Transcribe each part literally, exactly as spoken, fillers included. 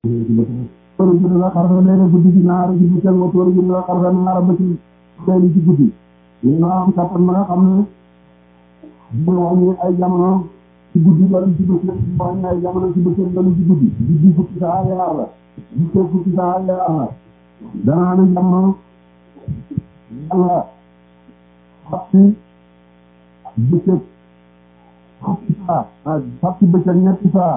tóoru ji danga xarfa leega guddi gi naara ji bëccëg wa tóoru ji danga xarfa naara ba ci leeli ci guddi yéen a am kattan ba nga xam ne dina wàññi ay jamono ci guddi doon ci bëccëg dina wàññi ay jamono ci bëccëg doon ci guddi guddi fukki saa yaar la bëccëg fukki saa yaar la dana am jamono yàlla fàtti bëccëg fukki saa fàtti bëccëg ñetti saa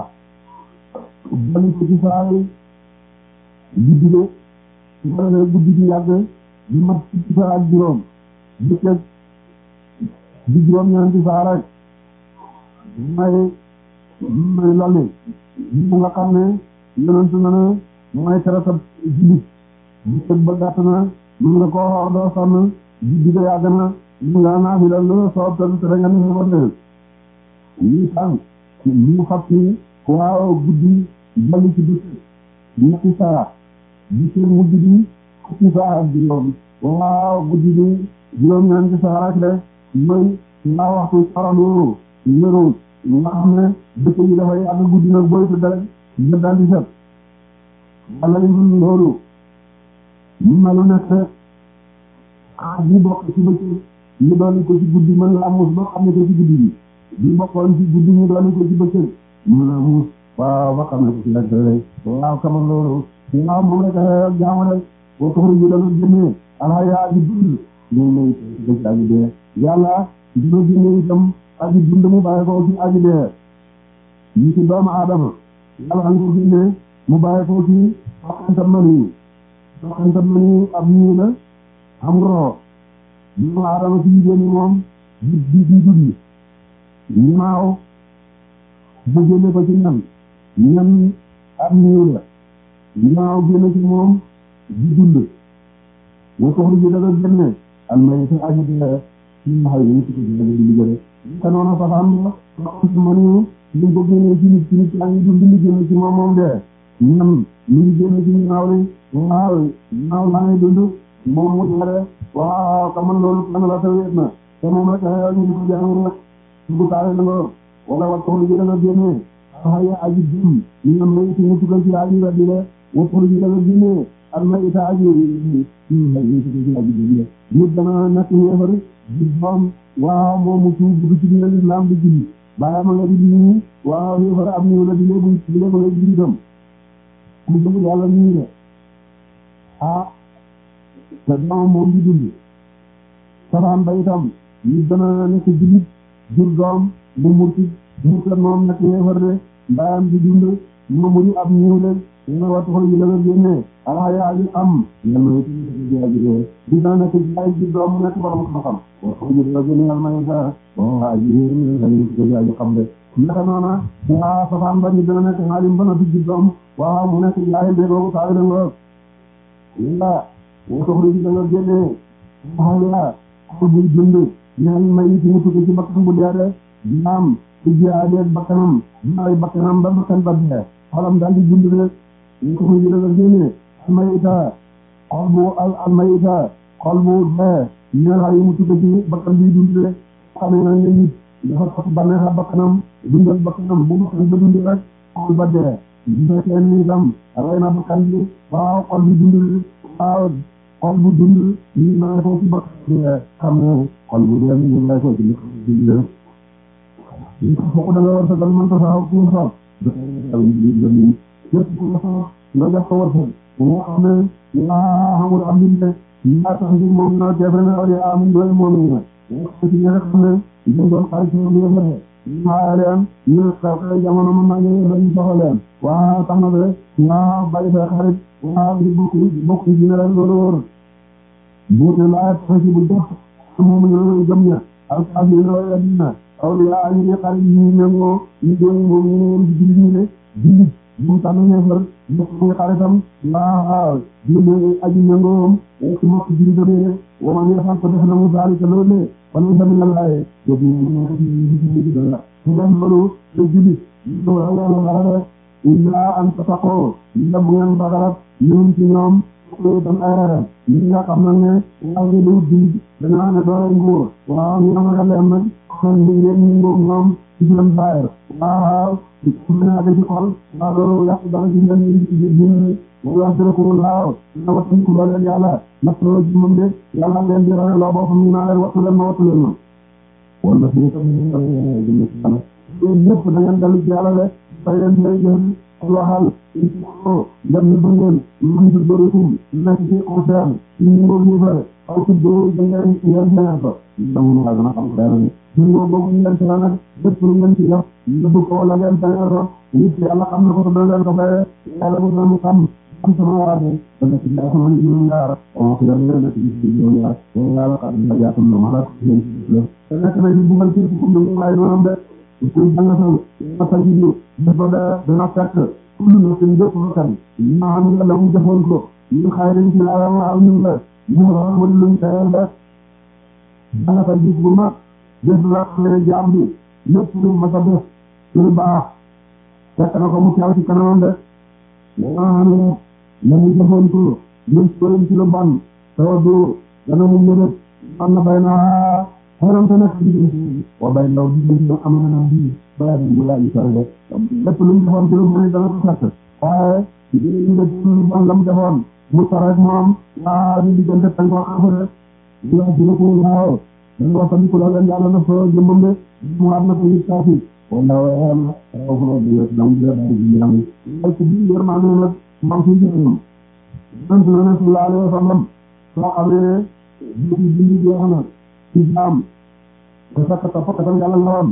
doon fukki saa yi guddi de su ko defee guddi gi yàgg di mat fukki saa ak juróom bëccëg di juróom ñeenti saa rek may may lolli mu nga xam ne yonentu na ne mooy traité jullit bëccëg ba gàtt na mën nga koo xoor doo sonn guddi ga yàgg na mën nga naafila lu soob te tere nga ni ba dee lii tànk ñu xam ci waaw guddi dolli ci bëccëg ñetti saa bëccëg mujj bi fukki saa ak juróom waaw guddi bi juróom-ñeenti saa rek de mooy nga waxtu saralu yëru nga xam ne bëccëg yi dafay yàgg guddi nag booy tu dara nga daal di set wala yi mun loolu mu melu nekk xaaj yi bokk ci bëccëg ñu doon ko ci guddi mën la amus ba xam ne ko ci guddi bi di bokkoon ci guddi ñu doon ko ci bëccëg mën la amus waaw ba xam ne ko ci rek rek waaw kamal loolu waaw moom rek jaamu rek boo toxru ji dana génnee ala yaa ji dund ñoom lay dëgg aji dee yàlla dina génne itam aji dund mu bàyyi ko ci aji dee ñu ci doomu aadama yàlla nga ko génne mu bàyyi ko ci soxantam mani soxantam mani ab ñii la am roo doomu aadama ci génne moom di di di dund ñaaw mu génne ko ci ñan ñan ab ñii la ñaaw génne ci moom di dund boo soxla ji daga génne al may sa aji dee ci maxay yi ci ko jëlee di liggéey te noonu safaan ba soxna ma ni ñu ko génnee ci nit ci nit yaa ngi dund li génne ci moom moom dee ñam ñu ngi génne ci ñaaw li waaw ñaaw laa ngi dund moom mu tere waaw kaman loolu kan la tawet na te moom rek ñu ngi ko jàng rek du kaale na nga wala wa soxla ji daga génne xaya aji dum ñu am may ci ñu tugal ci aji wa di le wa soxla ji daga génne al may ita aji nit dana nekk yéefar di doom waaw moom mu tuub dugg ci diine lislaam di julli bàyyi ma nga di nii waaw yéefar am niw la di léegi di léegi nga julli dem mu dëgg yàlla nii la ah te doom moom di dund safaan ba itam nit dana nekk jullit jur doom mu murti murtat moom nekk yéefar de bàyyam di dund mu muri ab niw la nga wattu xol yi la nga génnee ala yaa ji am yal na ci jaaji de di dana nekk jaay ji doom mu nekk borom xam-xam waxu ji la génne yal may sa waa ji réer mi la ñu ci jaaji xam de naka noona waa safaan ba ni dana nekk xaalim ba na fi ji doom waaw mu nekk jaay de boobu tawi la nga la waxu xol yi la nga génnee ala xol buy dund ñaan may ci mu tukki ci bakkan bu dee de naam ci jiyaade bakkanam may bakkanam ba bakkan ba dee xolam daal di dund rek ñu ko ñu daga génne almayita xol bu al almayita xol bu dee ñaar yi mu tudde ci bakkan bi dund rek xamee na ne nit dafa topp bànneexa bakkanam dundal bakkanam bu bakkan ba dund rek xol ba dee dina kenn itam rey na bakkan bi waaw xol bi dund waaw xol bu dund ñu naa ko ci bakkan bi xam ne xol bu dee ñu ngay ko ci dund rek ñu ko da nga war sa dal man ta sax ku sax yëpp ku nga sax nga jox ko wërsëg moo xam ne yaa xamul am lim ne yaa tax ngir moom na jefre na wala yaa amul doole moom yi moo xam ci ñi nga xam ne dañ doon xarit ñoom di yëfare maa leen ñu xew xew jamono mën naa ñëw dañu soxla leen waa tax na de waa bàyyi sa xarit waa ngi bokk bokk ci ne leen loolu wóor buur ne laa tax ci bu def moom ñu gëm ña alkaaf yi looy addina awliyaa ñu ne xarit yi méngoo ñu doon moom ñu ne woon ci jullit ñi ne jullit bu mu tànn ñeefar mbokk muy xaritam waaw julli aji méngoom ci mbokk jullitam yi ne wama ne fan ko def na mu zaalika loolu le fan tamit la laaye yóbbu su def loolu te jullit ñu yàlla xarale illaa an tattaqoo la bu ngeen bagarat ñoom ci ñoom tam ay ragal ñi nga xam nag ne waaw ngi lu jullit dañoo ne doole nguur waaw ñu am ragal leen nag kon li ngeen ñu ngoog ñoom ci seen saayir waaw mën naa ci xol waaw loolu yàq dara ci ngeen ñu ci biir diine mooy wax dëgg ko laaw na wattu ko leen yàlla nattoo ci moom de yàlla ngeen di roy loo boppam ñu naa leen wattu leen ma wattu leen ma wala suñu tam ñu jëm ci yàlla yéen ñëpp da ngeen dalu ci yàlla de fay leen may jëm waxal ko dem na ba ngeen mën ci bërikum nekk ci concerne ci ñu ñu fa aw ci do da ngeen ngeen ñaan fa dama na gëna xam dara ni ñu ngo boobu ñu leen tara nag lépp lu ngeen ci def nëbb ko wala ngeen tane ko nit yàlla xam na ko do leen ko fay yàlla bu doon xam am sama waade da nga ci def sama ñu ngaar o ko yàlla na ci ci do ya yàlla xam na jaatum na mala ci leen te nekk na ci bugal ci ko ñu lay noonu de ko jàng sa ma sa ji dafa da dana fekk kullu na seen bépp bakkan maa am la mu defoon ko ñu xayrin ci la waaw ñu la ñu la mo luñ tayal da dana fa gis bu mag def la ne jaam bi lépp lu ma sa def lu baax fekk na ko mu teew ci kanamam de maa am la mu defoon ko ñu ko ci lu ban taw du dana mu mëne am na bay na xaram ta nak di wa bay ndaw di am na di ba bu la ñu saré lépp lu mu defoon ci lu bëri dana ko fekk waaye ñu def lu bon lam defoon mu saré moom waa di diggante tan ko afare ñu wax dina ko waaw dañu wax tamit ko la leen yàlla na fa jëmbam de mu am na ko nit kaafi wala wala raw ko di dam di bari di am ay ko bi yerma na nag mam ci jëm dan tu na sallallahu alaihi wasallam soo xamee di di di di xana ci am ko sakka ta fakka tan yàlla la woon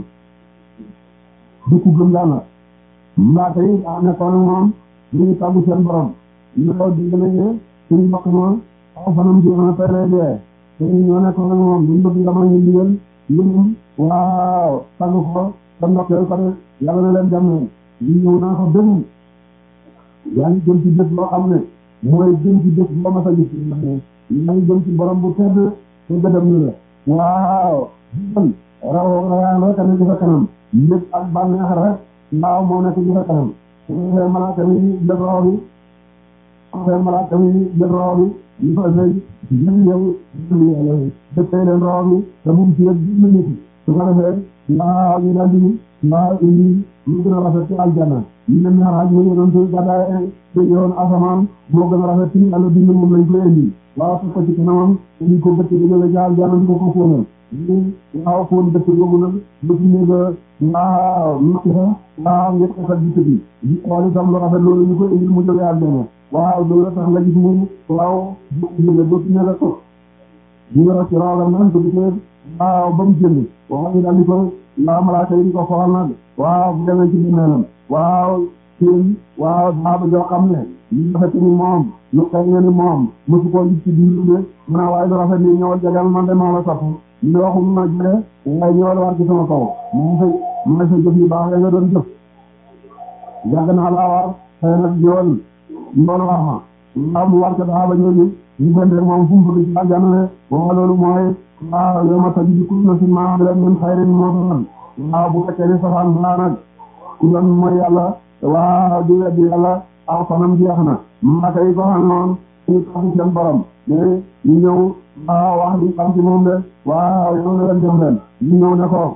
du ko gëm yàlla mbaa tey am na ko moom ñu ngi tàggu seen borom ñu ko di gën a ñëw suñu mbokk ma aw fanam ji na tey lay dee te ñu ñoo nekkoon ak moom ñu bëgg nga ma ñu digal lu mu waaw tàggu ko sa mbokk yooyu ko de yàlla na leen jàmm ñu ñëw naa ko dëgg yaa ngi jëm ci bés loo xam ne mooy jëm ci bés boo ma sa gis yaa ngi jëm ci borom bu tedd te gëdëm ñu la waaw raw rawaan rek a ne ci sa kanam lépp ak bànneex rek mbaaw moo nekk ci sa kanam su ko defee malaaka mi jël roo bi su ko defee malaaka mi jël roo bi ñu ko defee jël yow jël yàlla dëppee leen roo bi te bu mu ci yëg gis nañu ci su ko defee mbaaw ñu daal di mbaaw indi ñu gën a rafet ci aljanna ñu ne ñaaraaj mu ngi doon ci gàddaay te yoon asamaan moo gën a rafet ci yàlla bind moom lañ koy indi waaw su ko ci kanamam ñu ko bëcc di jóge ci aljanna di ko ko fóonal ñu waaw fóon dëkk boobu nag lu ci néega waaw nokki fa waaw ngeen ko sa gis bi di xool itam lu rafet loolu ñu koy indil mu jóge aljanna waaw loolu tax nga gis mu waaw jóge dootu ne la ko ñu nga ci roogam nag ko di ko waaw ba mu jënd waaw ñu daal di ko waaw malaaka yi di ko xool nag waaw bu demee ci bimeelam waaw seen waaw daaba joo xam ne ñu rafet ni moom lu xëy nga ni moom mosu koo gis ci biir de mu naa waaye lu rafet ni ñëwal jagal man de maa la sopp ñu waxum ma jële waaye ñëwal war ci sama kaw moo sa mooy sa jëf yu baax ya nga doon jëf yàgg naa laa war xëy nag ñëwal loolu war ma waaw mu war ca daaba ñooñu ñu gënde moom fu mu bëgg ci àjjana ne waaw loolu mooy waaw yow ma tajidu kullu nafsin maa amilat min xayrin muhdaran waaw bu fekkee ni safaan baa nag ku doon mooy yàlla waaw di weddi yàlla aw fanam jeex na maka yi ko xam noonu ñu taxi seen borom mais ñu ñëw waaw wax li xam ci moom de waaw yow na leen dem leen ñu ñëw ne ko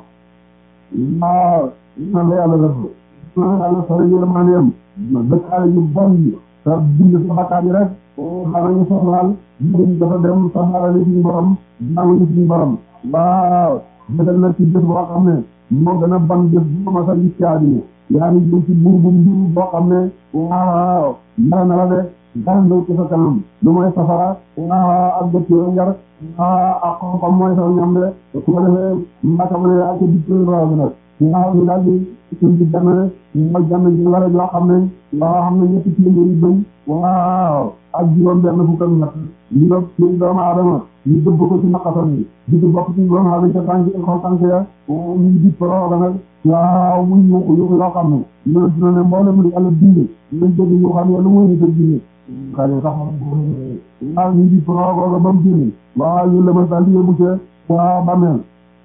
waaw nan la yàlla def nan la yàlla sori yërmandeem dëkkaale yu bon yi te bind sa bakkaat yi rek xana ñu soxlaal ñu dafa dem soxlaale suñu borom jaamu suñu borom waaw jëtal na ci bés boo xam ne moo gën a ban bés bu ma sa gis ci àddina yaa ngi jëm ci buur bu mbir boo xam ne waaw dara na la de dara ndaw ci sa kanam lu mooy safara waaw ak dëkk yoo njar waaw ak xam-xam mooy sa ñam de su ko defee mbaka ma ne yaa ci dikk raw bi nag waaw ñu daal di suñ di benn mooy jàmm ji la joo xam ne waaw xam ne ñetti téeméeri bëñ waaw ak juróom benn fukk ak ñett ñu def ci doomu aadama ñu dëbb ko ci naqatam yi di ko bopp ci doomu aadama ca tànk xol tànk ya ñu di prooga nag waaw muy yuuxu yuuxu yoo xam ne loolu dina ne mboolem lu yàlla bind lañ dégg ñu xam yàlla mooy nit a jinne xale sax waaw ñu di prooga ba mu génne waaw ñu lëmas daal di yóbbu ca waaw bàmmeel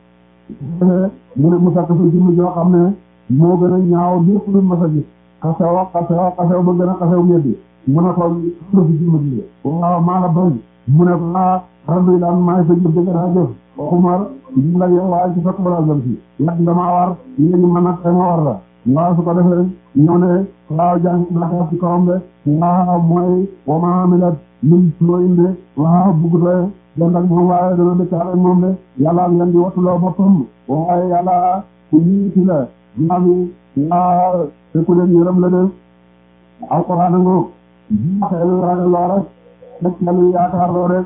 mu ne mu sàkk sa jëmm joo xam ne moo gën a ñaaw lépp lu mas a gis xasew xasew xasew ba gën a xasew ñeddi mu ne ko lu fi jëmm ji waaw maa la bañ mu ne ko ah rabbi daan maay sa jëf dëgg naa jëf waxuma ñu la yow waaye ci fekk balaa jëm si yàgg nga maa war léegi man nag ma war la waaw su ko defee ñëw ne waaw jàng naa ci kawam de waaw mooy wa ma amilat min suu'in de waaw bugg den ak moom waaye dana dëkkaale moom de yàlla ngeen di wattuloo boppam waaye yàlla ku yiiti la jaami waaw te ku leen yërëm la de alquran ngo xel ragal loo rek rek yàlla yaakaar loo rek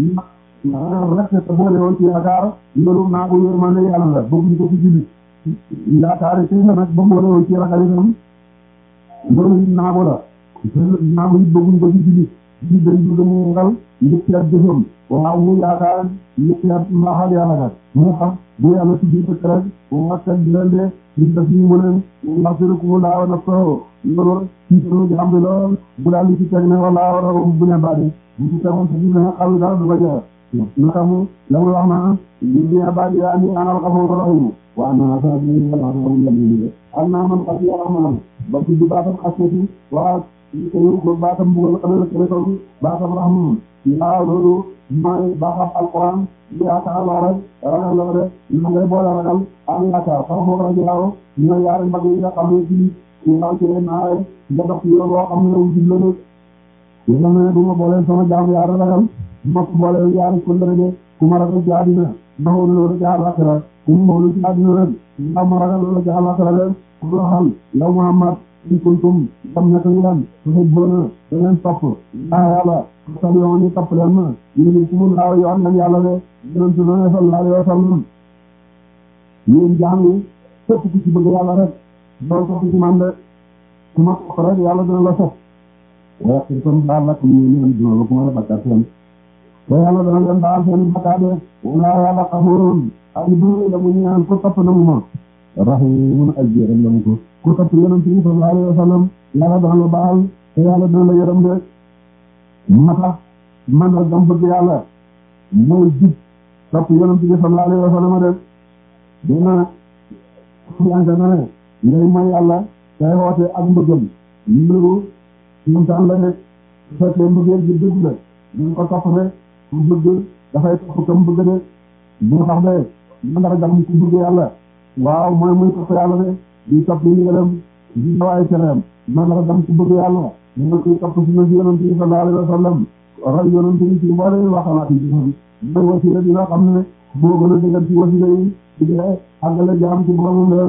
rek te boole woon ci yaakaar loolu naa ko yërmande yàlla la bëgguñ ko ci jullit yaakaar ci la nag ba boole woon ci ragal itam loolu naa ko la naa ko it bëgguñ ko ci jullit jullit dañ bëgg mu ragal ngir seet jëfam waaw mu yaakaar ngir seet mbaaxal yàlla kat moo tax bu yàlla ci biir rek waa seet di leen de ñu def ñu mu leen ndax si ku laaw na ko loolu ci sunu jaam bi lool bu daal di ci teg ne wala wala bu ne baade bu ci tegoon sa biir ne xam dara du ko jeex naka mu la mu wax na bi baade ya ani anal xafoor rahim wa ana sabi wala wala ni am naa man xasi rahman ba ci du baatam xasati waa ko ko baatam bu ko xale ko ko baatam rahman yaa loolu mooy baaxam alquran yaakaar loo rek ragal loo rek ñu ngay boole ragal ak yaakaar xam nga rajo yaaw ñooy yaari mbagg yi nga xam ne ci ñaaw ci leen naare nga dox ci yoon boo xam ne wu jub la de yàlla ne du ma boole sama jaam yaar ragal du ma ko boole yaari kundere de ku ma ragal ci àddina ma xool loolu ci àllaaxira ku ma xoolu ci àddina rek ndax ma ragal loolu ci àllaaxira de ku waxal yow Muhammad in kuntum dam nekk ngeen tuhibbuuna da ngeen topp laa yàlla fattabi'uuni topp leen ma yuhbibkumullaahu yoon leen yàlla de yonent bi sallallaahu alayhi wa sallam yéen jaam yi képp ku ci bëgg yàlla rek doon topp ci man de ku ma topp rek yàlla dina la sopp wa yaghfir baal lakum min dunuubikum wa bakkaar seen te yàlla dana leen baal seen bakkaar de wallaahu yàlla ghafuurun aji bëgg la mu ñaan ko topp na mu ma rahiimun aji yërëm la mu ko ku topp yonent bi sallallahu alayhi wa sallam yàlla dana la baal te yàlla dana la yërëm de moo tax man la gam bëgg yàlla mooy jub topp yonent bi sallallahu alayhi wa sallam de dina yànga na ne ngay mooy yàlla tey woote ak mbëggam loolu ñun tan la ne su fekkee mbëggeel gi dëgg la dañ ko topp de ku bëgg dafay topp kam bëgg de moo tax de mandargam ku bëgg yàlla waaw mooy muy topp yàlla de di topp yi nga dem di dawaay tereem mandargam ku bëgg yàlla ñu koy topp sunna si yonent bi sallallahu alayhi wa sallam roy yonent bi ci mboolem waxamaat yi mooy wasila bi nga xam ne moo gën a dëgër ci wasila yi di dee àggale jaam ci boromam de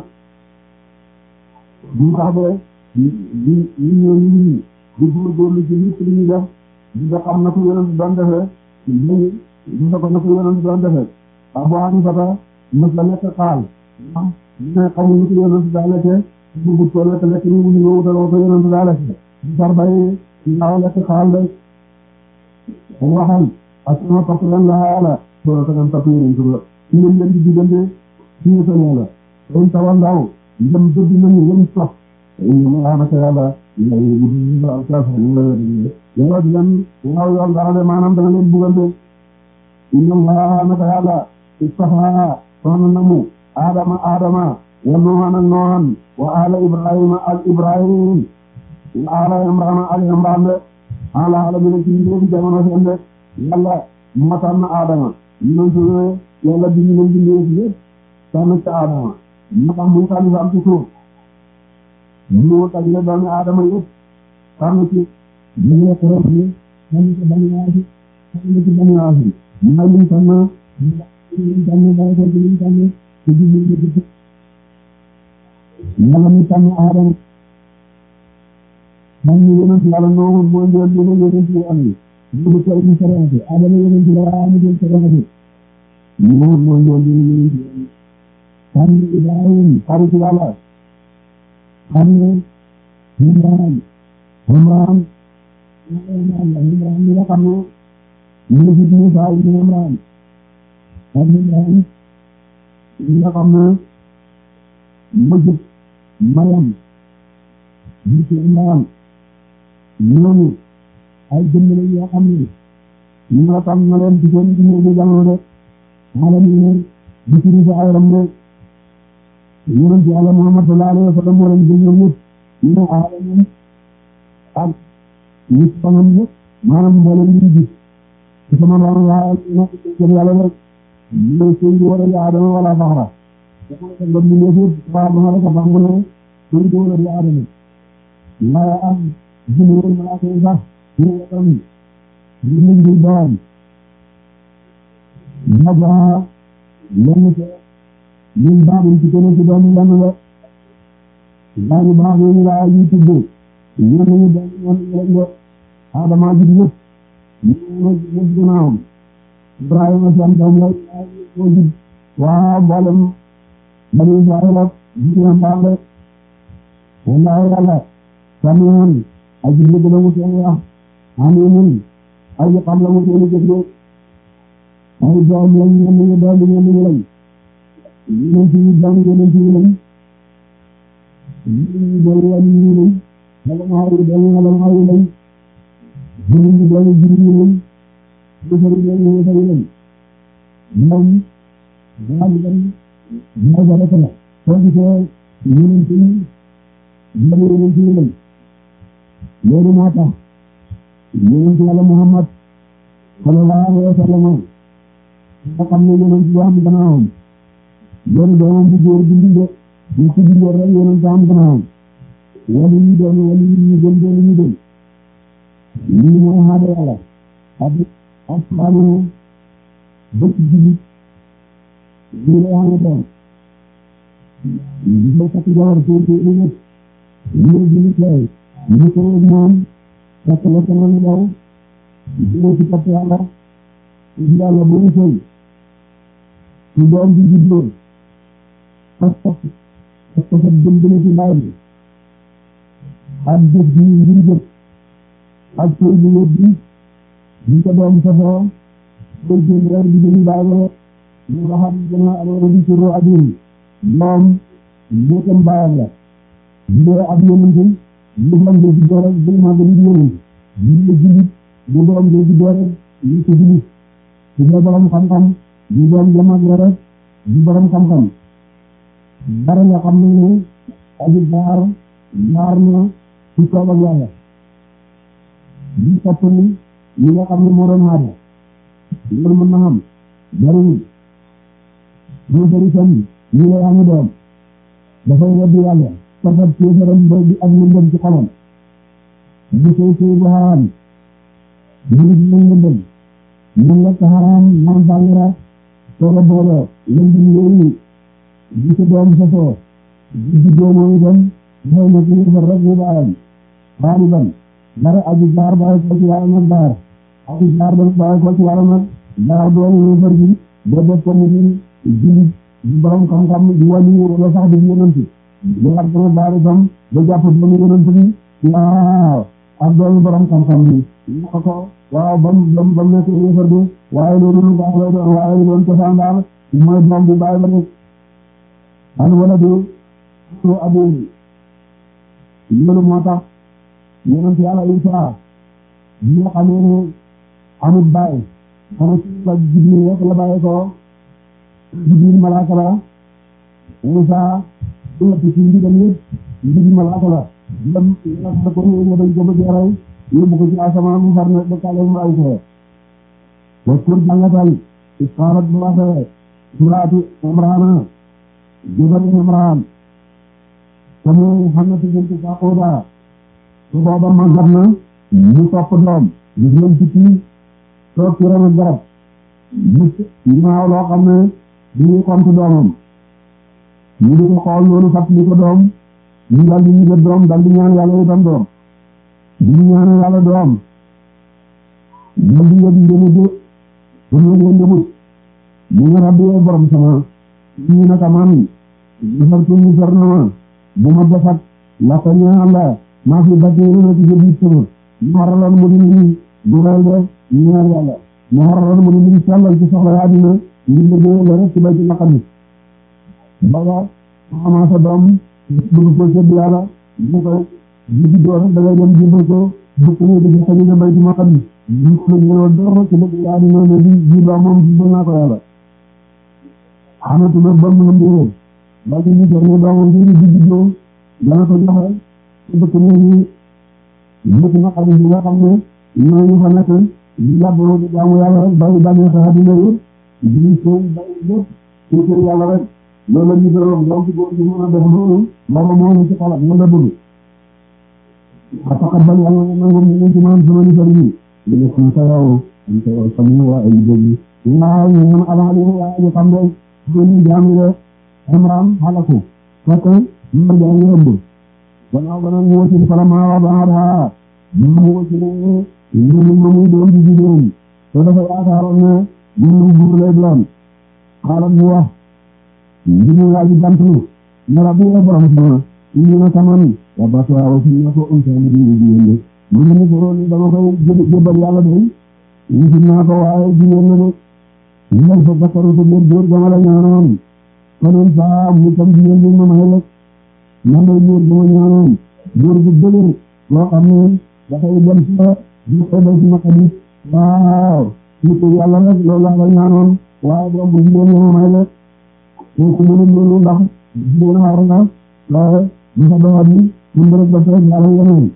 bu tax de di di ñëw ñi di góorgóorlu ci lépp li ñuy def di nga xam na ko yonent doon defee di nga ko na ko yonent doon defee Abu Hanifa mos la lekk xaal am ne xamuñu ko yonent daa lekkee bu bu ko lekk lekk ni wuñu nga wutal ko yonent daa lekkee sar bay naaw lekk xaal de waxal ak sama topp leen la yàlla soo tagan topp yéen suba ci leen leen di diggante ci ñu seen yàlla dañ tawal ndaw ndem dëdd nañu yéen topp ñu ma naka yàlla lay gudd alkaas yàlla di leen waaw yoon dara de maanaam dana leen bugal de inna allaha naka yàlla istafa soxna namu adama adama wa noohan ak noohan wa ala ibrahima ak ibrahim wa ala imrana ak imran de ala ala mi ne ci ndéem jamono seen de yàlla mataan na adama yonentu ne yàlla bi ñu leen bindee ci yëpp tànn ci adama ma tax muy tànn am ci suuf ñu tànn doomi adama yëpp tànn ci ñu nekk rek ni tànn ci bani aasi tànn ci bani aasi may liñ tànn liñ tànn day ko ci liñ tànn ci bi ñu dëgg yàlla mi tànn adama man ñu yonent yàlla noonu mooy njël ñu yonent yi am yi ñu ko ñu saraate adama yonent la waa ñu jël saraate ñu mooy njël ñu yonent yi am tànn Ibrahim xarit yàlla tànn Imran Imran Imran mi nga xam ne ñu ngi fi Musaa ibn Imran ak Imran mi nga xam ne mu jël Maryam bi ci Imran ñooñu ay jëmm lañ yoo xam ne ñu nga tam na leen ci seen dund jamono de xaalam yi di ci rusa ay ram de yonent Yàlla Muhammad sallallahu alayhi wa sallam moo leen gën ñoom ñëpp ñu ne aadama ak ñi fanam ñëpp maanaam mboolem li ñu gis ci sama ram waa nekk ci gëm Yàlla rek ñu sëñ bi war a di aadama wala faxra dafa nekk nga mu nekk waa ba nga ko baax mu ne sëñ bi war a di aadama waaye am jëmale malaaka yi sax ñu wetam ñu ngi di doom daga lenn ca ñun baaxuñ ci kenn ci doomu lenn la daañu baax ñu laa yi tudd ñenn ñu doon ñoom ñu lañ de Adama ji ñëpp ñu ñëpp gannaawam Ibrahima seen doom la moo jub waa mboolem bani Israël ak jigéen mbaam de wallaahi yàlla samiun aji dégg la mu seen wax alimun aji xam la mu seen jëf de ay doom lañ ñenn ñi doom ñenn ñi lañ ñeneen ci doom ñeneen ci lañ ñi doom lañ ñi lañ wala ma ay doom wala ma ay lañ ñi doom jigéen lañ ñu fari lañ ñu fari lañ ñoom daal lañ ñoo ga rek la soo gisee ñeneen ci doom ñeneen ci lañ loolu moo tax ñeneen ci Yàlla Muhammad sallallahu alayhi wa sallam nga xam ne yonent bi am gannaawam loolu doomam bu góor bi de ñu ci bindoo rek yonent bi am gannaawam wali ñu doon wali ñu gën doon ñu gën lii mooy xaade yàlla ak ak xaanu bëgg jullit lii lay xame doom di ko takk jabar ci ci nit ñu jullit lay ñu ko moom takk la sama ni daw di ko ci takk yàlla ci yàlla bu ñu sëy su doom bi juddoo pas pas pas pas dem dina ci bàyyi bi ak jëf bi ngir jëf ak sëy bi yëpp bi ñu ko doom safoo koy jël reer bi jëli bàyyi ba ñu ko xam gën a aloona di suro adin moom mbootam bàyyam la judoo ab yonante lu lam de juddoo rek day màgg li yonante ñu la jullit bu doom de juddoo rek ñu ko jullit su dee borom xam-xam di doom jamag la rek di borom xam-xam dara nga xam ne ne aji baar baar na ci kaw ak yàlla di topp ni li nga xam ne moo doon aada loolu mën na xam bariwul ñu bari tam ñu lay am doom dafay weddi yàlla tafat kéefaram ba di ak lëndëm ci xolam ñu koy sëy bu xaraam ñu ngi ci lëndëm ñu lekk xaraam naan bàngara soo booloo lëndëm yooyu di ci doom sosoo di juddoo moom itam mooy na ci yëfar rek ñu baayam baari ban dara aji jaar bàyyi ko ci yàlla nag baar aji jaar dana bàyyi ko ci yàlla nag baar doomu yëfar bi boo def ko mu di jullit di borom xam-xam di wàllu wala sax di yonent lu war dana baar itam ba jàpp doomu yonent bi waaw ak doomu borom xam-xam bi ñu ko ko waaw bam bam bam nekk yëfar bi waaye loolu lu baax lay doon waaye lu doon cosaan daal mooy doom bi bàyyi ba rek an wala du su abu loolu moo tax yonent yàlla Isaa bi nga xamee ne amul bàyyi xana ci la Jibril rek la bàyyi ko Jibril malaaka la Isaa dina ci ndigam yëpp Jibril malaaka la dem la ko nga dañ ko bëgg rey yóbbu ko ci asamaan mu far ne dëkkaale mu ay fee wa kur jàngatal isqaalat bu waxee suraatu Imraana jabari Imraan te mu xam na tiggante Saaxuuda su booba màggat na mu topp doom gis ngeen ci kii toog ci ron garab gis ñaaw loo xam ne du ñuy xontu doomam ñu di ko xool loolu fàttali ko doom ñu dal di ñu doom dal di ñaan yàlla itam doom di ñu ñaan yàlla doom dal di yëg ndemu de pour ñu ngeen demut mu nga rabbi yow borom sama ñu naka man defar tu ñu fer na ma bu ma defat la ko ñaan la maa fi battee na ci jëbi sama ñu waraloon mu di ñu dugal de ñu ñaan yàlla ñu waraloon mu di ñu sellal ci soxla àddina ngir liggéey la rek ci bay ci naqam baba xamaa sa doom bëgg ko sedd yàlla ñu ko jigi doo rek da ngay dem jëmbal ko bëgg ñu di xañu ne bay ci naqam ñu ko ñëw door ci liggéey àddina ne di ji doom moom jibal naa ko yàlla xamatuma ba mu ndee ba ci ñu jox ne doomam ngir jigi doo dana ko joxe ci bëgg ñu ñu bëgg naqam yi nga xam ne ñooñu fa nekk di jàpp di jaamu yàlla rek bàyyi bànneex àddina yi di seen bay lépp ci kër yàlla rek loolu la ñu doon donc góor gi mën a def loolu loolu moo ñu ci xalaat mën la bëgg ataqabbal yàlla nga nangu ñu ci maam sama nisar yi li nga xam sa yow am sa yow sami waa ay dégg waaw ñu ñun avant li waa ñu xam de ñu jaam de Imran xalaku fekk mar jaa ngi ëmb gannaaw ba nag ñu wasi falama wadaha mu wasi ne ñu ñu muy doon di jigéen te dafa yaakaaroon ne ñu góor lay doon xaaral mu wax ñu laaj jant ne rabbi ya borom sama ñu na taman wa basa wa fi na ko unsa mu di jigéen de mu ne ko ni dama koy jëbal yàlla de ñu ci naa ko waaye jigéen la de ñu fa bakaru ko góor gama la ñaanoon konoon saa mu tam jigéen bi ma may rek man lay góor gama ñaanoon góor gu dëgër loo xam ne dafay dem sa di ko def ci maqadis waaw ñu ko yàlla rek loolu laa la ñaanoon waaye doom bu jigéen la ma may rek kooku mënul loolu ndax jigéen war na waaye bu sa doom bi mun rek def rek yàlla yeneen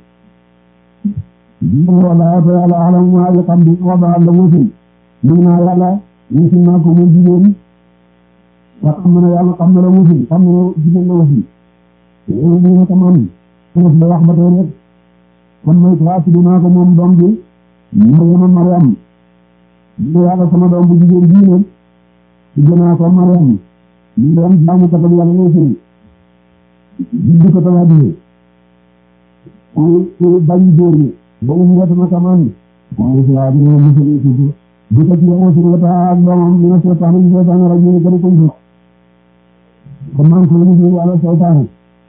jigéen wala te yàlla alam ma ay xam bi waba la musin mun naa yàlla musin naa ko mu jigéen te xam na yàlla xam na la musin xam na jigéen la musin loolu ñu ne ko man su la wax ba tey rek kon may waa tudd naa ko moom doom bi Mariama Mariam ñu yàlla sama doom bu jigéen bii ne tudd naa ko Mariam ñu doon jaamu katam yàlla ngay firi juddu ko tala bi ku ku bañ góor ñi ba mu wata na kaman waaye si waa dina musali tudd di ko ci yow si wata ak doomam dina seetaan ñu seetaan rek ñu ne gën a ko njëkk kon man ko ñu jël wala seetaan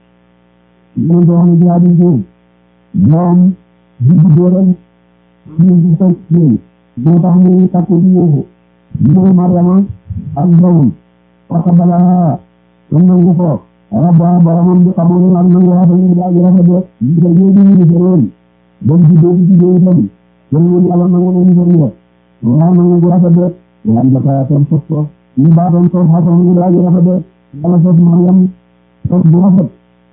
ñu do wax ni jihaad yi ñoom di dooral ñu di tay ñu moo tax ñu takku di yow ñu Mariama ak doomam wata bala kon nangu ko rabba boromam bi xamoon ak nangu waata ñu daal di rafet de ñu ko yéegi ñu jëroon bon ci doogu ci jëy tam ñu yàlla nangu ñu jëroon waaw nangu rafet de waan jaka tam fosto ñu baadoon so xatam ñu daal di rafet de yàlla sos Mariam sos bu rafet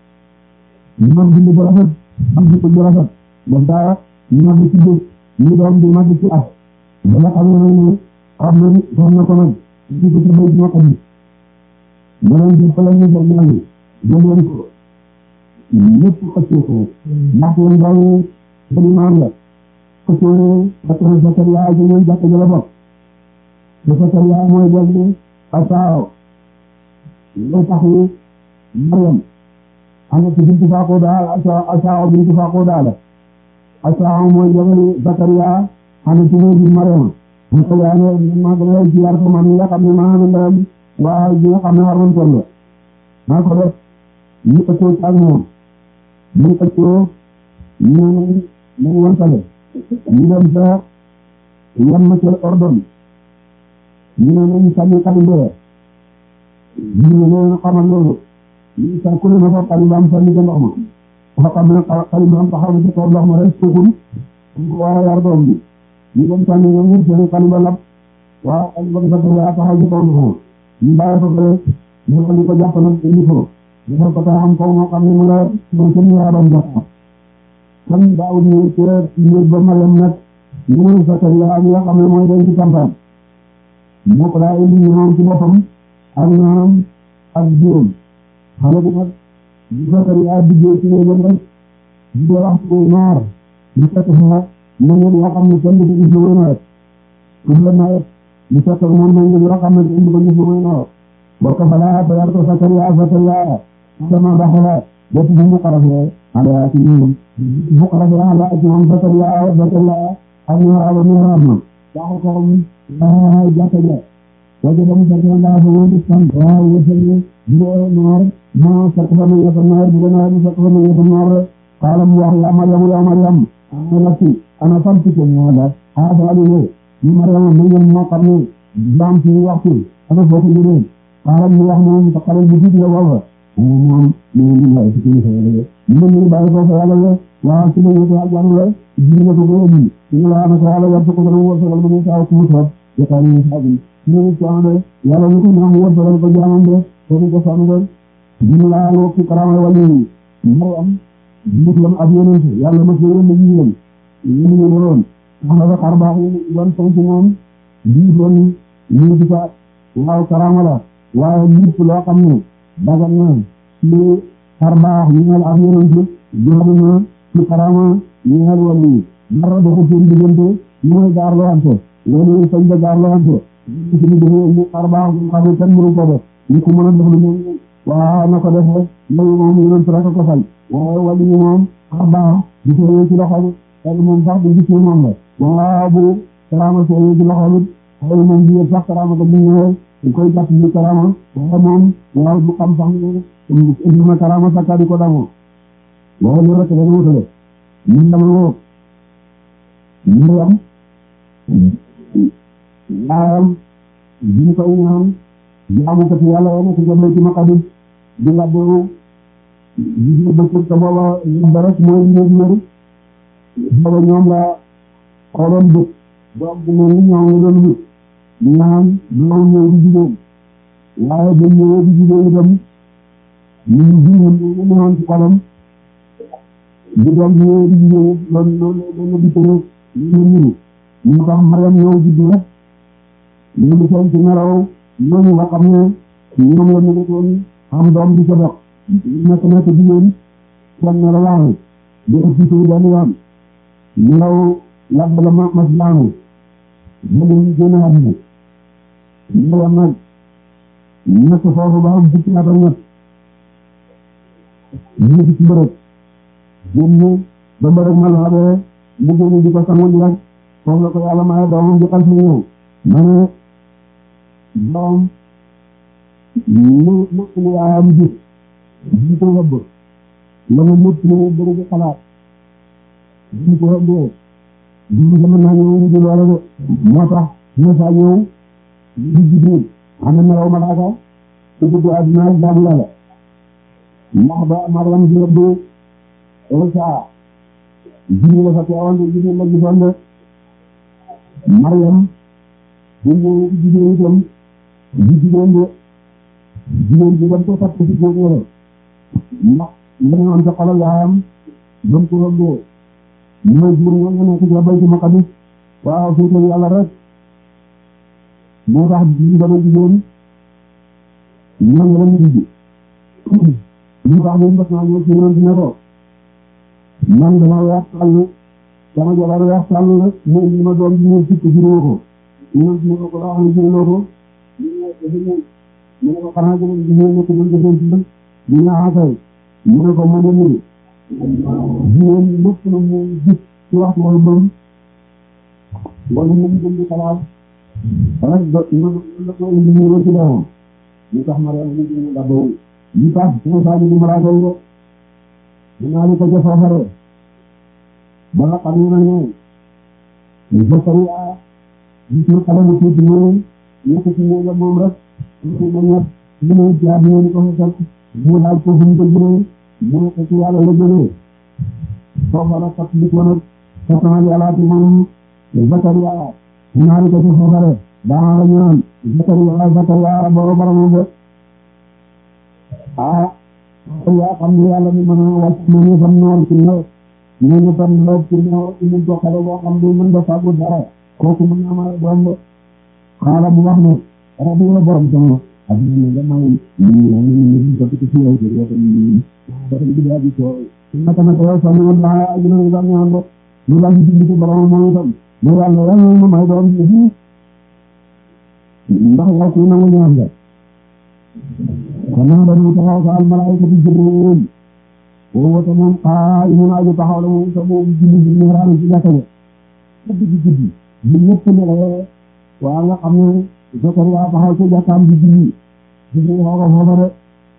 ñu man bind bu rafet am ci bu rafet daf daa ñu mag ci dëkk ñu doom di mag ci at ba nga xam ne xam na xam na ko nag ci ko ci bay ci makka bi ñu leen di fala ñu ko ñaan jëleen ko ñëpp xëccee ko ndax yéen daw seen maam la xëccee bakkan Zakariya ji ñoom jàkk jëla bopp te Zakariya mooy jël asaaw lay tax yi Mariam ana ci bintu faaqoo daal asaaw bintu faaqoo daal asaaw mooy jël Zakariya ana ci néegi Mariam mu ko yaane ma gën a ci yar ko man nga xam ne maa ngi ndam waaw ji nga xam ne war nañ toll maa ko def ñu ko ci ak moom ñu ko ci ñu ne ñu wantale ñu dem sa yam ma ci ordon ñu ne ñu sànni kalimbe ñu ne xamal loolu ñu sa ku ne ma ko kalimbaam sànni ca ndox ma wax xam ne kalimbaam taxaw na ci kaw ndox ma rek suukul ñu ko war a yar doom bi ñu dem sànni ñoom ñëpp seen kalimba lab waaw kalimba dafa taxaw ci kaw ndox ma ñu bàyyi ko fële ñu ko ñu ko jàpp nag indi ko defal ko taxam kaw moo xam ne mu la moom kenn yaa doon jàpp kon daaw ñu ci ñu ba Mariam nag ñu mënu Zakariya ñi nga xam ne mooy dañ ci campagne moo ko daa indi ñoom ci boppam ak ñaanam ak juróom xale bu nag bu Zakariya duggee ci néegam rek di dee waxtu noor di fekk fa nangen yoo xam ne kenn du ko gis lu muy nawet pour la nawet mu fekk moom nangen yoo xam ne kenn du ko gis lu muy nawet boo ko balaa ba yar ko Zakariya Zakariya dama baxala dootu bu mu xarafee ala ci ñoom bu xarafee ala ci moom Zakariya Zakariya ak ñaaraba ñaarab na waxu ko waaw jàkka ja wajo ba mu fekk ndaa fa woon di sant waaw wësal bu dee noor moo fekk fa nañ fa noor bu dee noor mu fekk fa nañ fa noor xaala mu wax ya Mariam ya Mariam ana latti ana fanti ko ñoo da xaasa aline ñu Mariam nangen moo xam ne jaam ci waxtu ana foofu jureen xaala mu wax moom sa xale bu tuuti la booba moom ñu ngi lay ci ñu ñu ñu bàyyi ko fa yàlla la waaw ci ñu ko jàng la ji nga ko ko ni ñu la na ko yàlla yar ko ko mo wërsëgal mu saaw ku mu soob yaakaar ni xadim ñu ci amé yàlla ñu ko ñaan wërsëgal ko jaamam de ko ko fa ngal ñu la lo ci karama wali Mariam muslim ab yonent yàlla ma ci yonent yi ñu ñu ñu woon ana ba xarbaax yi doon fonk moom di doon ñu di ko waaw karaama la waaye lépp loo xam ne dagan na ci xar baax ñeel ak yonent joxe na ci karaama ñeel wàllu yi dara doxul seen diggante ñu mooy gaarloante loolu yi fañ da gaarloante ci ni dañu ñu xar baax ñu xam ne kenn mënu ko def ñu ko mën a def lu ñu waaw na ko defee loolu moom yonent rek ko fay waaye wàllu yi moom xar baax di sooyee ci loxo bi moom sax du gis moom la waaw bu karaama sooyee ci loxo bi xëy moom bi sax karaama ko bu ñëwee dañ koy jàpp ni karaama waaye moom waaw du xam sax indi na karaama sakka di ko damoo loolu rek la ñu wutale ñun dama woo Mariam yaayam biñ koy ñaan jaamu ko ci yàlla wala ci jëmle ci maqadis di nga boobu gis bëccëg te booba yàlla rek mooy néeg mari booba ñoom la xooloon bët doom bu mel ni ñoom la doon wut ñaan doom ñëw di jigéen waaye dañ ñëwee di jigéen itam ñu ngi jiwoon ñu ñëwoon ci xolam di doom bi ñëwee di jigéen loolu loolu loolu di tëre ñu ñuru ñu tax Mariam ñëw juddu rek ñu ngi seen ci nelaw ñooñu nga xam ne ñoom la mënatoon am doom di ko dox nekk nekk jigéen seen nelaw laaxu di ëpp ci benn yoon nelaw yàgg la ma mas laanu bëgg ñu génn àdduna Mariam nag nekk foofu ba am fukki at ak ñett ñu ci mbërëg génn ba mbërëg ma laabee mu génn di ko sangoon di rek foofu la ko yàlla maye doomam ji xal fi ñëw ma ne doom lu lu lu yaayam gis di ko wëbb la nga lépp lu bëri di xalaat di ko wëbbee di mën naa ñëw di loola de moo tax ñu saa ñëw di Jibril am na melaw malaaka su dugg àdduna jaamu yàlla ndax ba Mariam di rëbb Isa Jibril la fa teewoon de Jibril la gisoon de Mariam bu ñëwee di jigéen itam di jigéen de jigéen bi dem ko fàtt ci góor yore ndax la ñu am ca xolal yaayam dem ko rëbbee mooy jur ñoom nga nekk ca Baytul Maqdis waaw féetal yàlla rek moo tax ñu dama jigéen ñoom la ñu digg ñu tax ñu mbas naa ñëw ci yonent ne ko man dama weex tàll sama jabar weex tàll rek mu indi ma doom bi ñëw sikk juróo ko yonent ne ko ko la wax ne juróo ko mu ne ko xanaa jëlee jigéen ñëpp dañ ko doon ci ñu ne ah kay mu ne ko mu ne nii jigéen lépp lu mu gis ci waxtu wala bëri wala mu ngi jëm di xalaat rek do ñu la ko indi ñu ci doomam ñu tax ma rew ñu ñu la do ñu tax ñu sa ñu mara ko yo dinaa ko ca foofare ba nga xam ne ne ñu Zakariya ñu ci xale mu ci ñu ñu ko ci ñu moom rek ñu ko ñëpp ñu ñu jaar ñu ko xal mu laaj ko fu mu ko jëlee mu ko ci yàlla la jëlee foofara fat li ko nag fatana yàlla ci moom Zakariya ñaari ko ci foofare daa la ñaan Zakariya Zakariya boro borom be ah ya xam ne yàlla mi mën a wàcc na ñu fam noor ci ñëw ñu ñu fam noor ci ñëw ñu ko xale boo xam ne mën nga fàggu dara kooku mën na ma doom xaala mu wax ne rabbi la borom sama ak ñu nga may ñu ñu ñu ko ci yow ci yow ñu ko ci biya bi ko naka naka yow sama Allah ak ñu nga ñaan do ñu la ci ci borom mo itam mo yàlla ya ñu may doom ci ndax yow ku nangu ñaan nga kon dañu taxaw sa al malaikatu jibril o wata moom xaa imun aju taxaw la moom sa moom julli ji ñëraanu ci jàkka ja guddi gi guddi ñu ñëpp ne la waa nga xam ne Zakariya taxaw ci jàkkaam di julli jibril xaw ko foofa de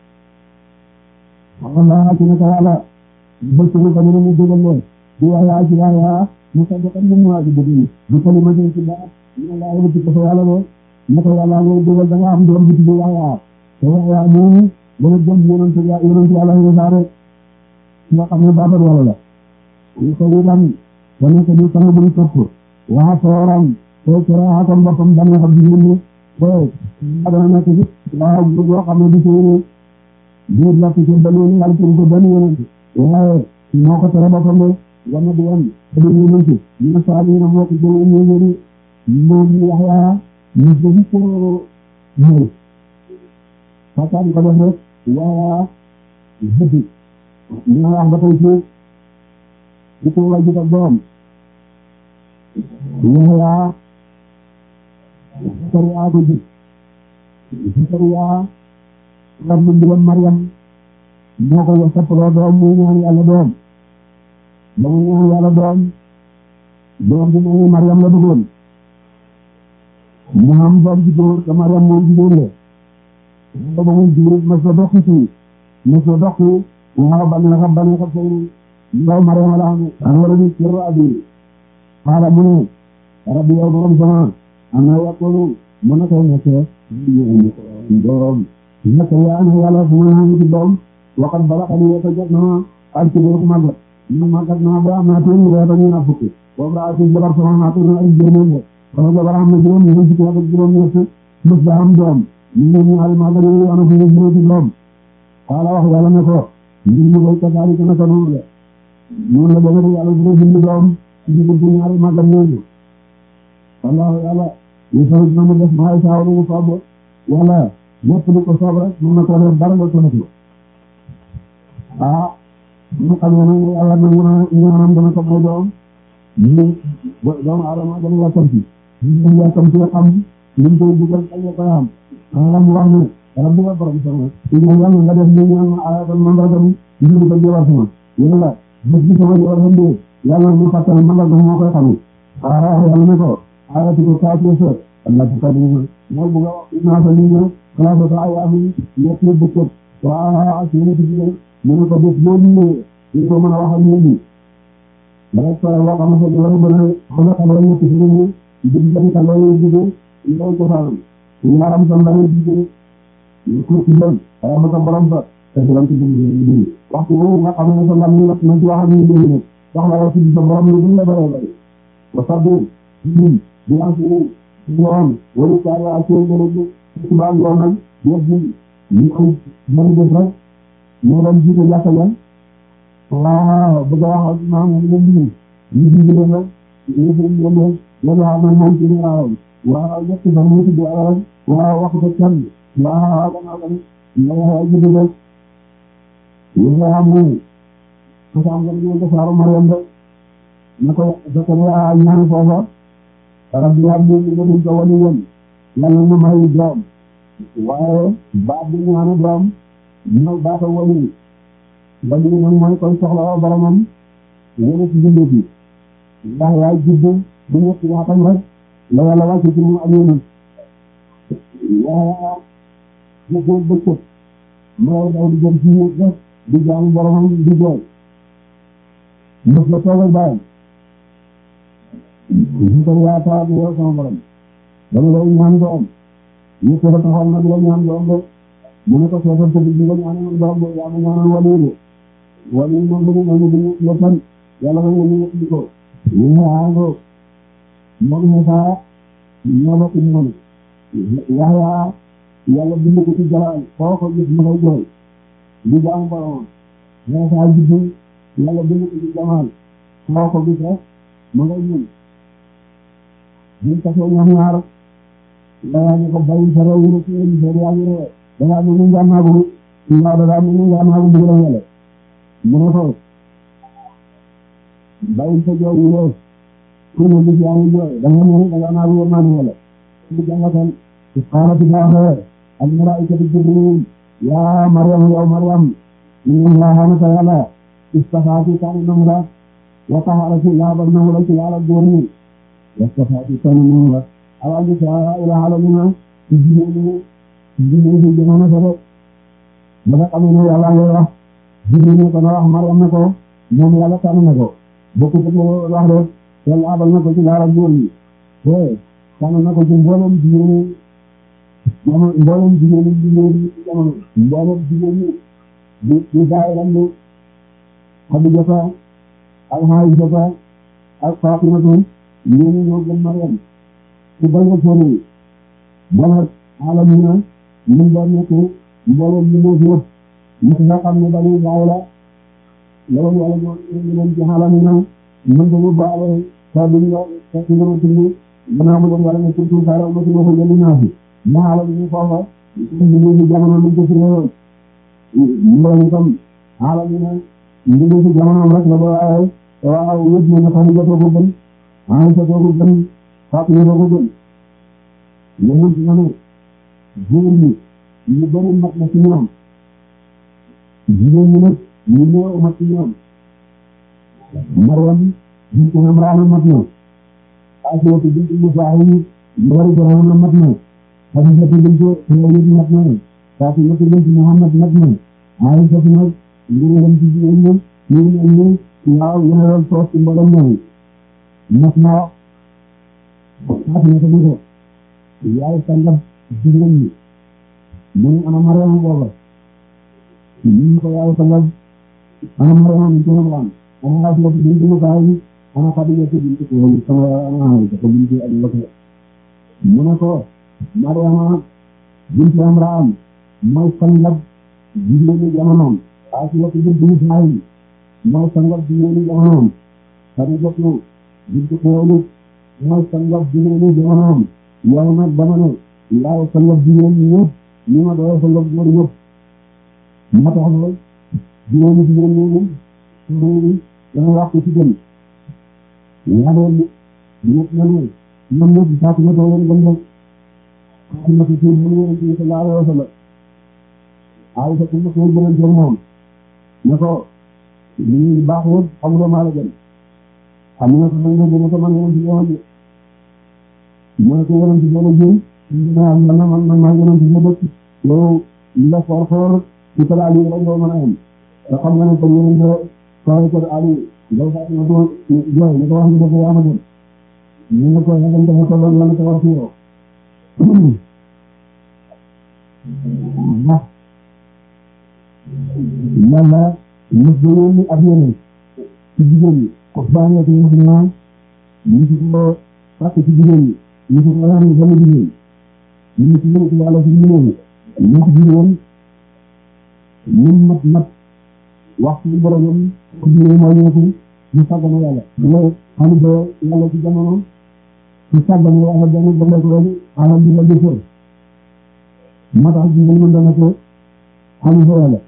Allah ci naka yàlla bëgg na ko ñu mu dëgal leen di Yahya ci Yahya mu sa ko ñu mu aju bëgg du ko ma ci baax ñu la yëw ci ko yàlla do naka yàlla ngay dëgal da nga am doom bi ci Yahya te Yahya moom dana jëm yonent ya yonent yàlla yi saare nga xam ne baabar wala la ñu ko wutam dana ko di sama bu topp waa sooram te kera akam boppam dana xam di ñu ko dana nekk ci waaw boo xam ne di seen biir la ci baloni wala ci ko benn yonent waaye moo ko tere boppam de wana di won te ñu ñu ci ñu sa ñu mo ko do ñu ñu moom Yahya ñu dañu ko ñëw fàccaat ko def rek waa bëgg li nga wax ba tey ci di ko wàññi ko doom yaa Zakariya ko ji Zakariya rab lu mbiram Maryam moo ko wax toppaloo doom muy ñaan yàlla doom ba mu ñaan yàlla doom doom bi mooy Maryam la bëggoon mu am doom ji góor te Maryam moom jigéen la ba muy jigéen mas la dox ci mas la dox ci waaw bane xam bane xam sëy ndaw Maryam la am ak wala di sirru abi xaala mu ne rabbi yow borom sama am na yàqulu mu na koy nekkee doom nekk yaa ne yàlla fu ma ñaan ci doom waxat bala xali yo ko jot na ak ci bëru màggat ñu màggat naa ba am naa téeñu reeta ñu na fukki boobu daa ci jabar sama naa tur na ay jërmeen de sama jabar am na juróom ñu fukki ak juróom ñett mës da am doom ñu ñu ñaari màggat yi ana fi ñu juróom ci doom xaala wax yàlla ne ko mbir mu koy kasaali ko naka noonu la noonu la bëgg yàlla bu bind doom ci diggante ñaari màggat ñooñu wallahu yàlla ñu fa na mu def maay saaw lu mu soob yàlla lépp lu ko soob rek mën na ko def dara nga ko nekk ah ñu xam ne nag yàlla nangu na ñaanam dana ko may doom ñu doomu aadama dana yàkkam ci ñu yàkkam ci xam liñ koy dugal kañ la koy am xanaa mu wax ne rabbi nga borom sama yàlla nga def ñu ñaan ma ayatal mandargam ñu ko jëwal sama yàlla bés bi sama jëwal hëndee yàlla ñu fàttal mandargam moo koy xamul ah yàlla ne ko ayati ko kaatee sa Allah ci kàddu gi mooy bu nga wax naa fa lii ñëw classe ay am ñett ñu bëccëg waaw ak ñu ci jigéen mu ne ko bés boo ñëwee ñu ko mën a wax ak ñun ñi rek fa wax am sa wara mën a xala xala ñett ci ñu di jëf ka loolu jigéen ñu ko faam ñu maram sa ndaw jigéen ñu ko ci doon ay ma ko borom ba te ci lam ci dund waxtu wu nga xam ne sa ndam ñu wax na ci wax ak ñu ñu wax la wax ci sa borom ñu la bare bare wa sabbi ñu di am ci ñoom wala saa yoo ak yéen ñeneen ñi ci baa ngoon nag yëpp ñu ñu am mën def rek ñoo doon jiite jàkka leen waaw bëgg a wax ak maam ñu leen ñu ñu jiite leen rek ñu fi ñu leen leen wax man moom ci ñaawam waaw ñett ba mu tudd ala rek waaw wax ko kenn waaw gannaaw tamit ñu wax jiite rek ñu nga xam ne ko sa am nga ñu ko saaru Mariam rek na ko Zakariya ñaan foofa rabbi habli min ladunka waliyyan yàlla na may doom waaye baat bi ñaanu doom mooy baata wali wali nag mooy koy soxla woo boromam wala ci bindee fi ndax yaay judd bu ñetti waxtam rek la yàlla wàcce ci moom ak yéen yaa jëkkër bëccëg mooy daw di jëm ci yéeg rek di jaamu boromam di jooy mbës la toog ak bàyyam ñu ko yaa taat yow sama borom dama lay ñaan doom ñu ko taxaw na di la ñaan doom de mu ne ko seetal te di la ñaan doom de yaa ma ñaanal wali de wali moom bu ñu ñu ñu ñu tan yàlla ko ñu ñu ko ñu ñaango moom ñu fa ñoo bokk ñu yaa yaa yàlla bind ko ci jalaal foo ko gis ma koy jooy di jaam borom yaa saa jiddu yàlla bind ko ci jamaal foo ko gis rek ma ngay ñun ñu taxé ñoom ñaar da ñu ko bayi sa rew ñu ci ñu seen yaa ngi rew da nga ñu ñu jamaagu ñu da da ñu jamaagu bu la yele mu ne ko bayi sa jow ñu ko ñu di jaamu joy da nga ñu da nga na wu ma ni wala ci jangatan ci qala ci baaxe al malaikatu jibril ya maryam ya maryam inna allaha ta'ala istafati kan namra wa tahara fi la barna wala ci ala gorni واستفادت من على النساء إلى عالمنا جبريل جبريل في جمعنا سبب بدأ أمينه يالله يالله جبريل كنا رح مريم نكو نوم يالله كان نكو بكو تكو رح رح يالله عبال نكو جل عرب جوري وي كان نكو جنبولم جبريل مبولم جبريل جبريل مبولم جبريل بجائر أنه خدجة الحائجة الفاطمة ñooñu ñoo gën Mariam ci bañ a sori wala alamina ñu doon nekk mbooloo ñu moo fi wëpp ndax nga xam ne dañuy gaaw la loolu yàlla ñoo ñu leen ci alamina mën nga baale sa duñ la sa ci ngama tudd gannaaw mu dem wala ne kuntum xayra ummatin uxrijat linnaasi ñaala ñu foofa ñu ci jamono lañ ko firee woon tam xaala ñu ne ñu ci jamono rek la ba waaye waaw yëpp ñu ne Xadija ko gën Aysa ko gën Fatima ko gën yéen ci ne góor ñi ñu bëri mat na ci ñoom jigéen ñi nag ñu néew mat ci ñoom Maryam bint Imraan mat na Asiya bint Musaa yi bari Firawna mat na Xadija bint Xuwaylid mat na Fatima bint Muhammad mat na Aysa nag ngir dem ci jigéen ñi ñu ñu waaw yéen toog ci mboolem ñoom mat na Fatima bint yaay sangam jigéen ñi mu ne ana Maryam booba ñu ko yaay sangam ana Maryam bint Imraan ana Asiya bint Musaa yi ana Xadija bint Xuwaylid sama ana Aysa bint Abi Bakr mu ne ko Maryama bint Imraan mooy sangam jigéeni jamonoom Asiya bint Musaa yi mooy sangam jigéeni jamonoom Xadija bint Xuwaylid mooy sangam jigéeni jamonoom yow nag dama ne yaay sangam jigéen ñëpp ñu ma doon sangam góor ñëpp moo tax ba jigéeni jigéen ñi léegi dana wax ko ci gën yaa doon ñëpp na ne ñoom ñëpp Fatima too leen gën rek Fatima ci tuur mu yonent bi sallallahu alayhi wa sallam Aysa ku ma koy gënal jël moom ne ko lii baax yëpp xamuloo maa la gën xam nga ko man nga gën a ko man yonent bi yoon mu ne ko yonent bi la jël man man man maa yonent bi la dëkk yow li la foor foor ci kër Ali rek nga mën a am te xam nga ne ko yonent foor kër Ali day faa ma doon jooy ne ko wax nga dëgg yaa ma gën ñu ne ko yàlla dafa tolloon la ko wax ci yow ndax yàlla mos gënoon ni ab yeneen ci jigéen ñi ko baaxee ci wax naa ñu ci ko fàkk ci jigéen ñi ñu ci ko wax ni benn jigéen ñu ci yëngu yàlla ci jigéen ñi ñu ci jigéen ñun mat mat waxtu boromam ko jigéen mooy ñëw ñu sàggane yàlla loolu xam nga yàlla ci jamono ci sàggane yàlla benn benn loolu alal bi la jëfoo moo tax jigéen mën dana ko xam nga yàlla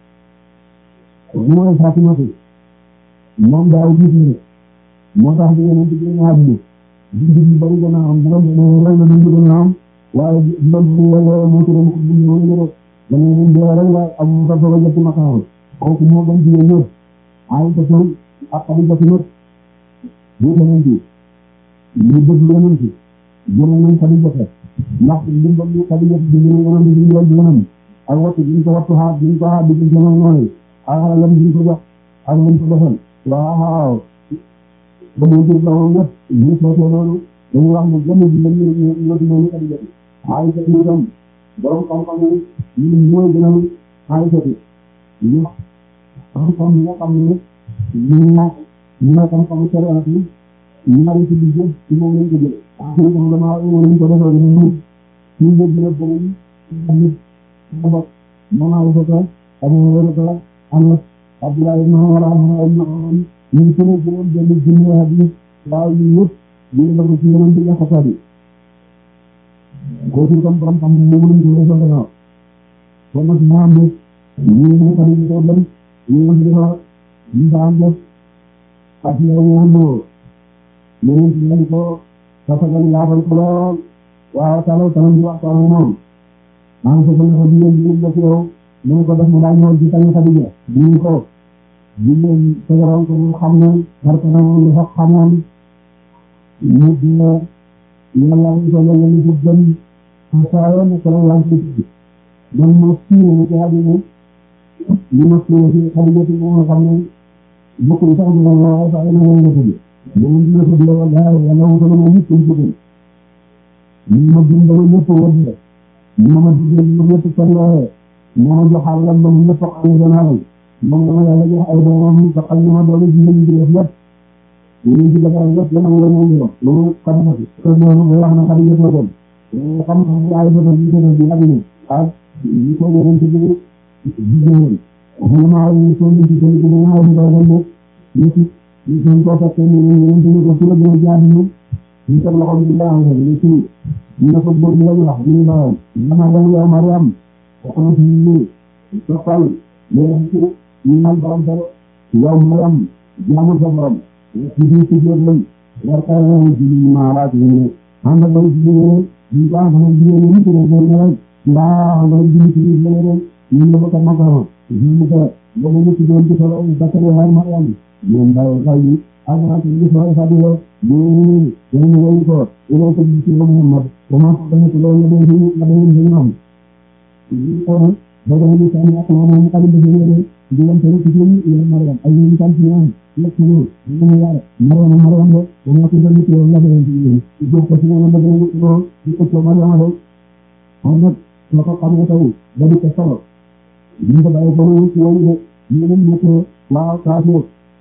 mooy Fatima fi moom daaw gis ne moo tax di yeneen ci génn àdduna di di bari gën a am bu doon rey na du gën a am waaye doon bu yàlla moo ci doon bu ñëw ñu rek dana ñu dee rek la am fa fa jëpp makaam kooku moo gën jigéen ñëpp ay ko tan ak Xadija ci nag bu tanen ci ñu dëgg yeneen ci jël nañ Xadija ko ndax ndimbal ñu Xadija di ñu wona di ñu wal ñu ak wattu ñu ko wattu ha ñu ko ha di ñu noonu ak xalalam ñu ko jox ak ñu ko defal waaw ba mu jël la woon ñëpp ñu sootee loolu dañuy wax ne gën di ñu ñu ñu ñu Xadija ay ko ñu dem borom xam-xam yi ñu mooy gën a ay ko ñu xam-xam yi nga xam ne ñu na ñu na xam-xam sariya yi ñaari ci liggéey ci moom lañ ko jël ñu ko dama ñu ko defal ñu ñu ñu gën a bëri ñu ñu mona ko ko abu wala ko am Abdullah ibn Umar ñu ñu ko gënoon benn junni hadith waaw ñu yëpp ñu la ko ci yoon bi la xatabi ko ci kam borom xam mu ñu ko defal na ko nak mo am ñu ñu ko ñu ko dem ñu ñu ko ñu daan def ak yow ñu am ñu ñu ko tafagal laabal ko lool waaw taalaw tanam di wax taalaw moom maa ngi ko gën a ko jigéen jigéen def yow ñu ko def mu daal ñëw ci tànn Xadija ñu ko jigéen tegaroon ko ñu xam ne war ko na lu fa xamoon ñu dina yàlla ñu ko yàlla ñu ko gën saa ne ko la yaa ngi ci man ma fiire ni ci àddina ñu ma fiire ci Xadija ci moo xam ne bokkul sax ñu ne waaye sax na ngeen ko ñu dina ko dina wala yàlla wutal ma nit ñu jigéen ñu ma dimbali ñëpp wëdd ñu ma dimbali ñu ñëpp kan looyee ñu ma jox àllam ba ñëpp xam gën a lay moom dama yàlla jox ay doomam ba xam ne ma doole jigéen ñi def yëpp ñu ci defal yëpp dama la ñu ñu loolu xam na ko loolu wax na xam yëpp la doon xam nga ay doom yi ko di ak ni ak ñu ko woon ci biir jigéen vraiment ñu ko ñu ci ko ñu ñaaw ñu doon ñu ci ñu ko ko fekk ñu ñu ñu ko ci la gën a jaar ñu ñu teg loxo bi laa nga ni ci ñu ne ko góor ñi lañu wax ñu la dama dem yow Mariam wax na ci ñu soppal leen ci ñu naan borom sa yow Mariam jaamu sa borom ci di ci jot lañ war ka ci ñu ma la ci ñu ànd ak ñu ñu ñu baax na ñu ñu ñu ñu ñu la nga ñu ci ñu ñu ñu la ko ma ko ñu ko ba ñu ci doon ci solo Bakary har Mariam ñu ndaw xay ak na ci ñu so fa di ñu ñu ñu ko ñu ko ci Muhammad ko ma ko ñu lo ñu ñu la ñu ñu am ñu ko ba ñu ci ñu ak mo ñu ka di ñu di leen tere ci ñu Mariam ay ñu tan ci ñu la ci ñu ñu yaara Mariam Mariam do ko ma ko ñu ci la ñu ñu ñu ko ci ñu la ñu ko ci ko Mariam do on nak ko xam nga taw ba di ko solo ñu ko bàyyi ko ci wàllu de ñu ne ñu ko waaw kaatu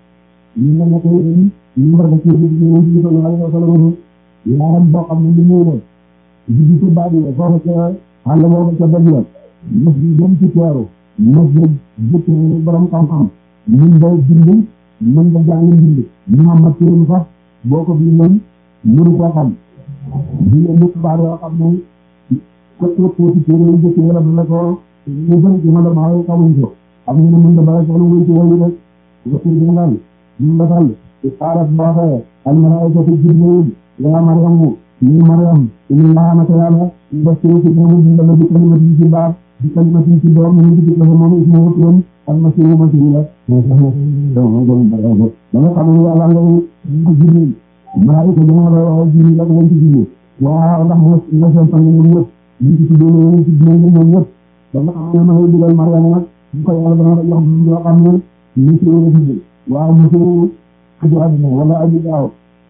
ñu ne ko ñu mbar ba ci ñu ñu ñu ko la ko solo ñu yaaram boo xam ne ñu ñëw di di ko baadi la foofu ca àll boobu ca bëgg la ñu di dem ci teeru ñu di jëpp borom xam-xam ñu day bind mën nga jàng bind Muhammad Turim sax boo ko bindoon mënu koo xam di leen ñu xibaar yoo xam ne ko ko ko ci téere jëkk wala la ko ñu bëri ci mala maaw xamuñ ko am ñu mën da bari ko lu ci wayu rek ko ci ngal ñu batal ci xaarat baaxe al malaika fi jibril ya maryam ni maryam ni la na ta yàlla def ci ci ñu ñu la di kalimati ci baax di kalimati ci doom ñu di ko moom ismu turam al masihu masila mo sax mo do mo do barago dama xam ne yàlla nga ko jibril malaika dama la wax jibril ak won ci jibril waaw ndax mo nga seen fan ñu ñëpp ñu ci do ñu ci do ñu ñëpp dama xam ne ma ngi digal Mariam nag ñu ko yàlla dana jox loo xam ne ñu ci wala ci waaw mu ci ci àdduna wala aji daaw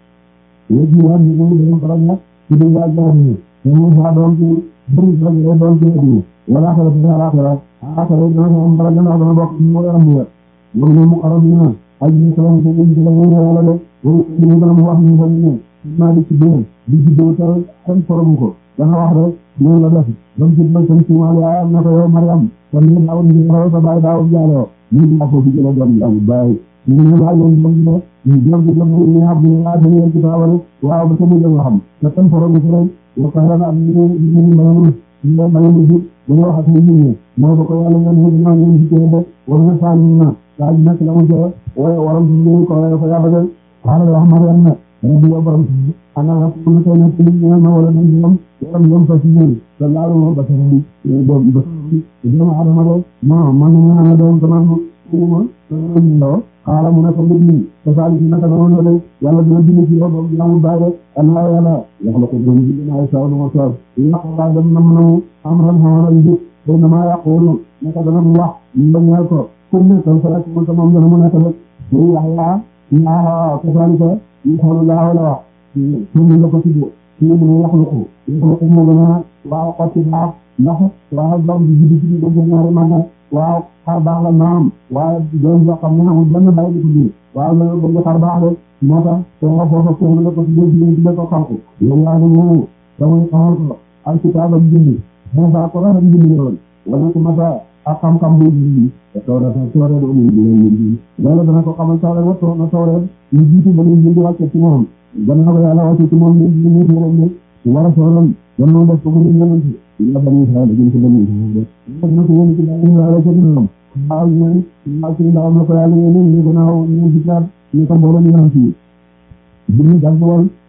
léegi waan ñu ngi doon faral nag ci di waaj laa ñu ñu fa doon ci bëri la ñu doon ci àdduna wala xala ci ala xala ala xala dana ko am bala dana dana bokk mu yaram mu wër ñu mu xaram ñu aji ñu ko ñu ci la ñu wala de ñu gëna mu wax ñu ko ñu ma di ci doon di ci do tar kon forum ko dana wax rek ñu la def dam ci ba ci ma ya na ko yow Mariam kon ñu daaw ñu raw sa baay daaw jaalo ñu di ko fi jël doom am baay ñu ñu la ñu ñu ñu ñu jëm ci ñu ñu abdu la ñu ci taawal waaw ba tamu la xam te tan forom ko rek wa qala am ñu ñu ñu ñu ñu ma ñu ñu ñu wax ak ñu ñu mo ko yàlla ñu ñu ñu ñu ci jël wa na fa ñu na daal nak la mu jël way waram ñu ko ko yàlla gën xala wax Mariam na rabbi wa baram ana la ko ñu tay na ci ñu ma wala ñu ñom yaram ñom fa ci ñu da laaru mo ba tan do ba do ma adama do ma man na do sama ko ma do xala mu na ko ngi ko sali ci naka do do yàlla dina dina ci do do mu baare ana yàlla yàlla ko do ñu na sa do ma sa ya ko dem na mu amran hawala ndi do na ma yaqulu naka dana mu wax ñu ñal ko ko ne ko sa ko sama mu na mu na ko do yàlla ya ko sali ko ñu xolu la wala ñu la ko ci do ñu mu wax ko ñu ko mo gëna waaw ko ci baax ndax waaw doom bi jiddi ci do ñaari maga waaw xar baax la naam waaye doom yoo xam ne amul benn bay di ko ji waaw la bëgg xar baax rek moo tax te nga foofa ko la ko ci do ci la ko xam ko yow yaa ngi ñëw damay xamal ko al kitaab ak jindi mo fa ko ra jindi yoon wala ko mata ak xam-xam bu jindi te tawra ta tawra do ñu ñu wala dana ko xamal tawra wato na tawra ñu jiitu ba ñu jindi wàcce ci moom gannaaw ko yàlla wàcce ci moom ñu ñu ñu wara soolam don no def ko ñu ñu ya bani Israël ñu ko bani Israël ñu ko ñu ci ñu la ci ñu baaw ñu ma ci ndaw na ko yàlla ñu ñu gannaaw ñu ci jaar ñu ko borom ñu ci bi ñu dal won